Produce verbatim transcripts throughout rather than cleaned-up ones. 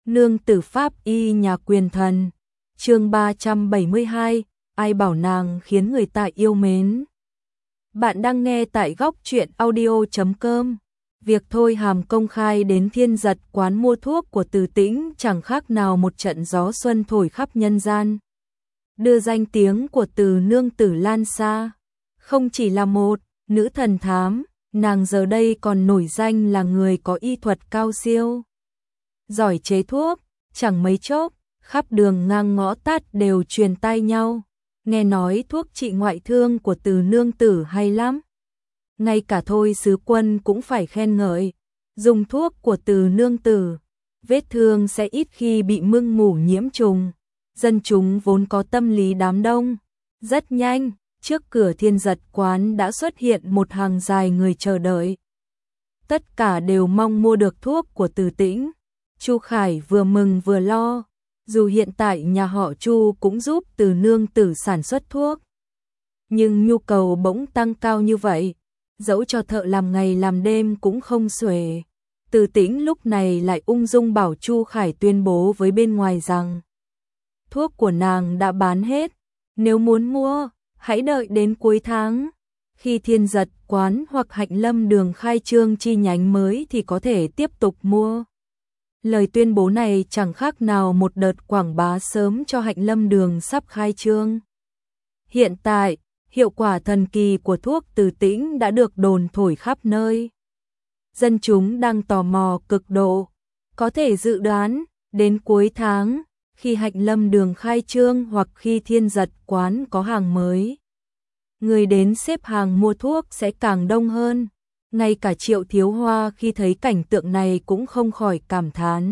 Nương tử pháp y nhà quyền thần. Chương ba trăm bảy mươi hai, ai bảo nàng khiến người ta yêu mến. Bạn đang nghe tại góc truyện audio chấm com. Việc Thôi Hàm công khai đến Thiên Giật quán mua thuốc của Từ Tĩnh chẳng khác nào một trận gió xuân thổi khắp nhân gian. Đưa danh tiếng của Từ nương tử lan xa. Không chỉ là một nữ thần thám, nàng giờ đây còn nổi danh là người có y thuật cao siêu. Giỏi chế thuốc, chẳng mấy chốc, khắp đường ngang ngõ tắt đều truyền tai nhau. Nghe nói thuốc trị ngoại thương của Từ nương tử hay lắm. Ngay cả Thôi sứ quân cũng phải khen ngợi. Dùng thuốc của Từ nương tử, vết thương sẽ ít khi bị mưng mủ nhiễm trùng. Dân chúng vốn có tâm lý đám đông. Rất nhanh, trước cửa Thiên Giật quán đã xuất hiện một hàng dài người chờ đợi. Tất cả đều mong mua được thuốc của Từ Tĩnh. Chu Khải vừa mừng vừa lo. Dù hiện tại nhà họ Chu cũng giúp Từ nương tử sản xuất thuốc, nhưng nhu cầu bỗng tăng cao như vậy, dẫu cho thợ làm ngày làm đêm cũng không xuể. Từ Tĩnh lúc này lại ung dung bảo Chu Khải tuyên bố với bên ngoài rằng thuốc của nàng đã bán hết, nếu muốn mua, hãy đợi đến cuối tháng. Khi Thiên Giật quán hoặc Hạnh Lâm đường khai trương chi nhánh mới thì có thể tiếp tục mua. Lời tuyên bố này chẳng khác nào một đợt quảng bá sớm cho Hạnh Lâm đường sắp khai trương. Hiện tại, hiệu quả thần kỳ của thuốc Từ Tĩnh đã được đồn thổi khắp nơi. Dân chúng đang tò mò cực độ, có thể dự đoán, đến cuối tháng, khi Hạnh Lâm đường khai trương hoặc khi Thiên Giật quán có hàng mới, người đến xếp hàng mua thuốc sẽ càng đông hơn. Ngay cả Triệu Thiếu Hoa khi thấy cảnh tượng này cũng không khỏi cảm thán.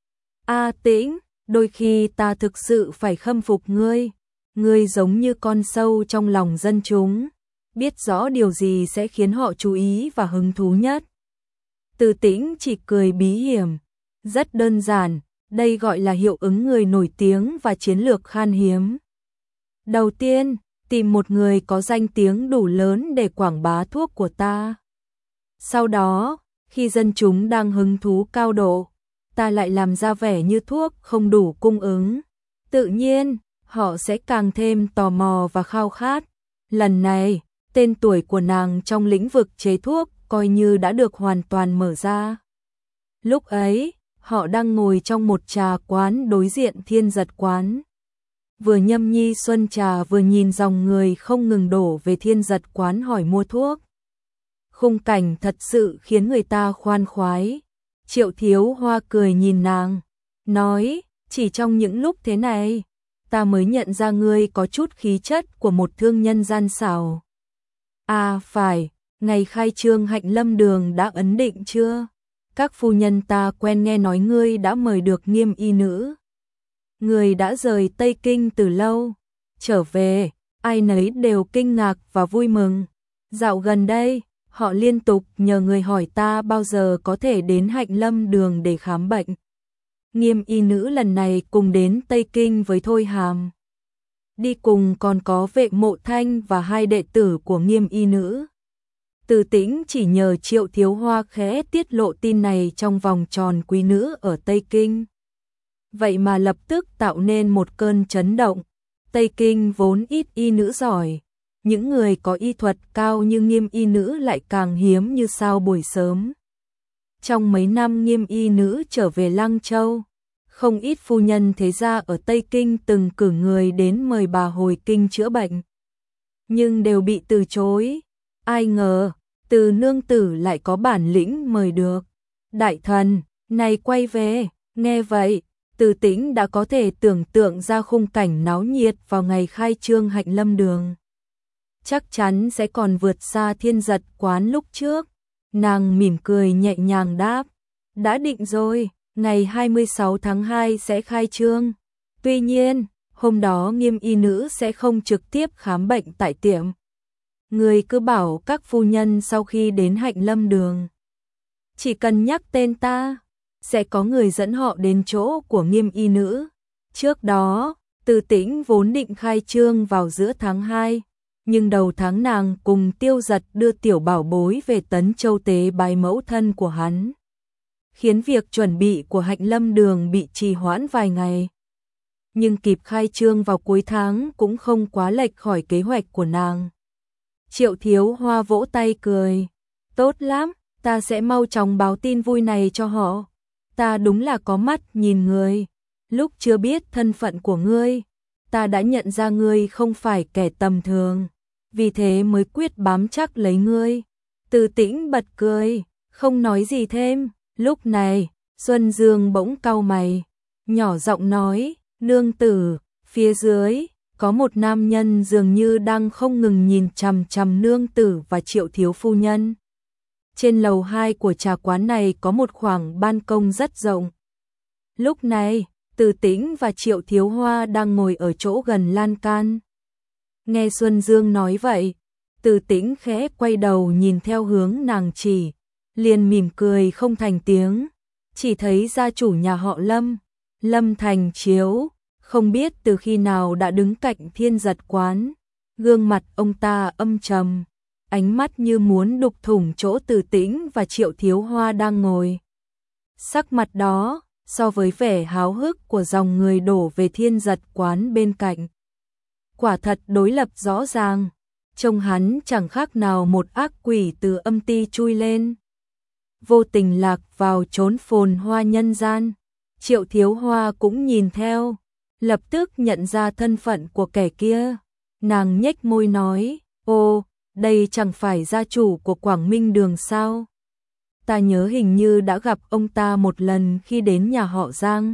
A Tĩnh, đôi khi ta thực sự phải khâm phục ngươi. Ngươi giống như con sâu trong lòng dân chúng, biết rõ điều gì sẽ khiến họ chú ý và hứng thú nhất. Từ Tĩnh chỉ cười bí hiểm. Rất đơn giản, đây gọi là hiệu ứng người nổi tiếng và chiến lược khan hiếm. Đầu tiên, tìm một người có danh tiếng đủ lớn để quảng bá thuốc của ta. Sau đó, khi dân chúng đang hứng thú cao độ, ta lại làm ra vẻ như thuốc không đủ cung ứng. Tự nhiên, họ sẽ càng thêm tò mò và khao khát. Lần này, tên tuổi của nàng trong lĩnh vực chế thuốc coi như đã được hoàn toàn mở ra. Lúc ấy, họ đang ngồi trong một trà quán đối diện Thiên Giật quán. Vừa nhâm nhi xuân trà vừa nhìn dòng người không ngừng đổ về Thiên Giật quán hỏi mua thuốc. Khung cảnh thật sự khiến người ta khoan khoái. Triệu Thiếu Hoa cười nhìn nàng, nói, chỉ trong những lúc thế này, ta mới nhận ra ngươi có chút khí chất của một thương nhân gian xảo. À phải, ngày khai trương Hạnh Lâm đường đã ấn định chưa? Các phu nhân ta quen nghe nói ngươi đã mời được Nghiêm y nữ. Người đã rời Tây Kinh từ lâu, trở về, ai nấy đều kinh ngạc và vui mừng. Dạo gần đây, họ liên tục nhờ người hỏi ta bao giờ có thể đến Hạnh Lâm đường để khám bệnh. Nghiêm y nữ lần này cùng đến Tây Kinh với Thôi Hàm. Đi cùng còn có Vệ Mộ Thanh và hai đệ tử của Nghiêm y nữ. Từ Tĩnh chỉ nhờ Triệu Thiếu Hoa khẽ tiết lộ tin này trong vòng tròn quý nữ ở Tây Kinh. Vậy mà lập tức tạo nên một cơn chấn động. Tây Kinh vốn ít y nữ giỏi. Những người có y thuật cao như Nghiêm y nữ lại càng hiếm như sao buổi sớm. Trong mấy năm Nghiêm y nữ trở về Lăng Châu, không ít phu nhân thế gia ở Tây Kinh từng cử người đến mời bà hồi kinh chữa bệnh, nhưng đều bị từ chối. Ai ngờ, Từ nương tử lại có bản lĩnh mời được. Đại thần, này quay về, nghe vậy, Từ Tĩnh đã có thể tưởng tượng ra khung cảnh náo nhiệt vào ngày khai trương Hạnh Lâm đường. Chắc chắn sẽ còn vượt xa Thiên Giật quán lúc trước. Nàng mỉm cười nhẹ nhàng đáp, đã định rồi, ngày hai mươi sáu tháng hai sẽ khai trương. Tuy nhiên, hôm đó Nghiêm y nữ sẽ không trực tiếp khám bệnh tại tiệm. Người cứ bảo các phu nhân sau khi đến Hạnh Lâm đường, chỉ cần nhắc tên ta, sẽ có người dẫn họ đến chỗ của Nghiêm y nữ. Trước đó, Từ Tĩnh vốn định khai trương vào giữa tháng hai. Nhưng đầu tháng nàng cùng Tiêu Giật đưa tiểu bảo bối về Tấn Châu tế bái mẫu thân của hắn. khiến việc chuẩn bị của Hạnh Lâm Đường bị trì hoãn vài ngày. Nhưng kịp khai trương vào cuối tháng cũng không quá lệch khỏi kế hoạch của nàng. Triệu Thiếu Hoa vỗ tay cười, tốt lắm, ta sẽ mau chóng báo tin vui này cho họ. Ta đúng là có mắt nhìn người, lúc chưa biết thân phận của ngươi, ta đã nhận ra ngươi không phải kẻ tầm thường, vì thế mới quyết bám chắc lấy ngươi. Từ Tĩnh bật cười, không nói gì thêm. Lúc này, Xuân Dương bỗng cau mày, nhỏ giọng nói, nương tử, phía dưới, có một nam nhân dường như đang không ngừng nhìn chằm chằm nương tử và Triệu thiếu phu nhân. Trên lầu hai của trà quán này có một khoảng ban công rất rộng. Lúc này, Từ Tĩnh và Triệu Thiếu Hoa đang ngồi ở chỗ gần lan can. Nghe Xuân Dương nói vậy, Từ Tĩnh khẽ quay đầu nhìn theo hướng nàng chỉ, liền mỉm cười không thành tiếng, chỉ thấy gia chủ nhà họ Lâm, Lâm Thành Chiếu, không biết từ khi nào đã đứng cạnh Thiên Giật quán, gương mặt ông ta âm trầm, ánh mắt như muốn đục thủng chỗ Từ Tĩnh và Triệu Thiếu Hoa đang ngồi. Sắc mặt đó, so với vẻ háo hức của dòng người đổ về Thiên Giật quán bên cạnh, quả thật đối lập rõ ràng, trông hắn chẳng khác nào một ác quỷ từ âm ti chui lên, vô tình lạc vào chốn phồn hoa nhân gian. Triệu Thiếu Hoa cũng nhìn theo, lập tức nhận ra thân phận của kẻ kia, nàng nhếch môi nói, ô, đây chẳng phải gia chủ của Quảng Minh Đường sao? Ta nhớ hình như đã gặp ông ta một lần khi đến nhà họ Giang.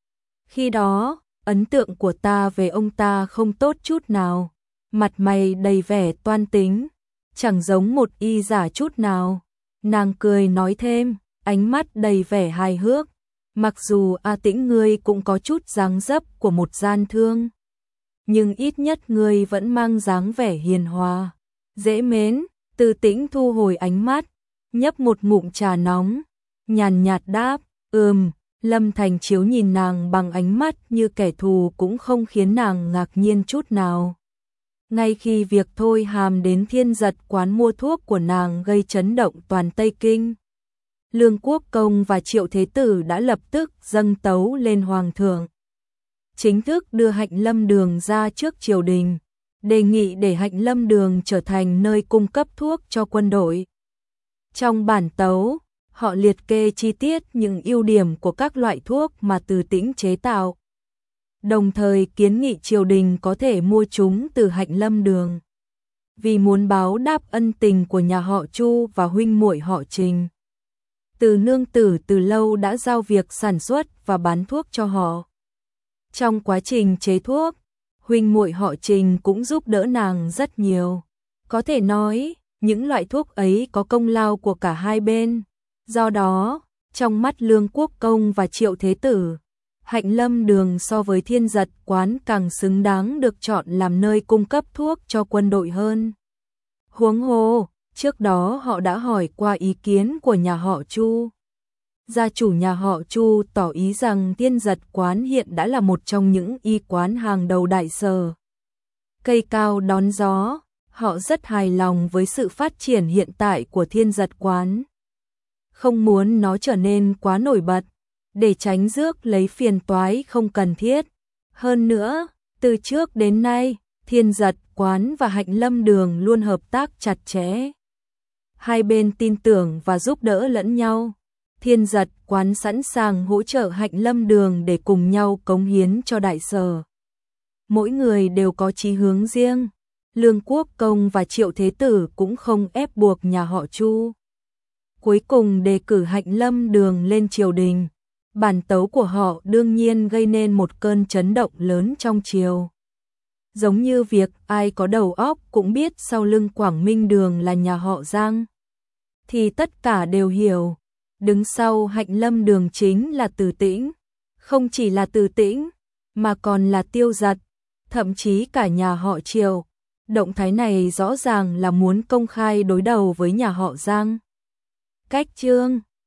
Khi đó, ấn tượng của ta về ông ta không tốt chút nào, mặt mày đầy vẻ toan tính, chẳng giống một y giả chút nào. Nàng cười nói thêm, ánh mắt đầy vẻ hài hước, mặc dù A Tĩnh ngươi cũng có chút dáng dấp của một gian thương, nhưng ít nhất ngươi vẫn mang dáng vẻ hiền hòa, dễ mến. Từ Tĩnh thu hồi ánh mắt, nhấp một ngụm trà nóng, nhàn nhạt đáp, ừm. Lâm Thành Chiếu nhìn nàng bằng ánh mắt như kẻ thù cũng không khiến nàng ngạc nhiên chút nào. Ngay khi việc Thôi Hàm đến Thiên Giật quán mua thuốc của nàng gây chấn động toàn Tây Kinh, Lương Quốc Công và Triệu Thế Tử đã lập tức dâng tấu lên Hoàng thượng, chính thức đưa Hạnh Lâm Đường ra trước triều đình, đề nghị để Hạnh Lâm Đường trở thành nơi cung cấp thuốc cho quân đội. Trong bản tấu, họ liệt kê chi tiết những ưu điểm của các loại thuốc mà Từ Tĩnh chế tạo, đồng thời kiến nghị triều đình có thể mua chúng từ Hạnh Lâm Đường. Vì muốn báo đáp ân tình của nhà họ Chu và huynh muội họ Trình, Từ nương tử từ lâu đã giao việc sản xuất và bán thuốc cho họ. Trong quá trình chế thuốc, huynh muội họ Trình cũng giúp đỡ nàng rất nhiều. Có thể nói, những loại thuốc ấy có công lao của cả hai bên. Do đó, trong mắt Lương Quốc Công và Triệu Thế Tử, Hạnh Lâm Đường so với Thiên Giật quán càng xứng đáng được chọn làm nơi cung cấp thuốc cho quân đội hơn. Huống hồ, trước đó họ đã hỏi qua ý kiến của nhà họ Chu. Gia chủ nhà họ Chu tỏ ý rằng Thiên Giật quán hiện đã là một trong những y quán hàng đầu Đại Sở. Cây cao đón gió, họ rất hài lòng với sự phát triển hiện tại của Thiên Giật quán, không muốn nó trở nên quá nổi bật, để tránh rước lấy phiền toái không cần thiết. Hơn nữa, từ trước đến nay, Thiên Giật quán và Hạnh Lâm Đường luôn hợp tác chặt chẽ. Hai bên tin tưởng và giúp đỡ lẫn nhau. Thiên Giật quán sẵn sàng hỗ trợ Hạnh Lâm Đường để cùng nhau cống hiến cho Đại Sở. Mỗi người đều có chí hướng riêng. Lương Quốc Công và Triệu Thế Tử cũng không ép buộc nhà họ Chu. Cuối cùng đề cử Hạnh Lâm Đường lên triều đình. Bản tấu của họ đương nhiên gây nên một cơn chấn động lớn trong triều. Giống như việc ai có đầu óc cũng biết sau lưng Quảng Minh Đường là nhà họ Giang, thì tất cả đều hiểu, đứng sau Hạnh Lâm Đường chính là Từ Tĩnh. Không chỉ là Từ Tĩnh, mà còn là Tiêu Giật, thậm chí cả nhà họ Triệu. Động thái này rõ ràng là muốn công khai đối đầu với nhà họ Giang. Cách chương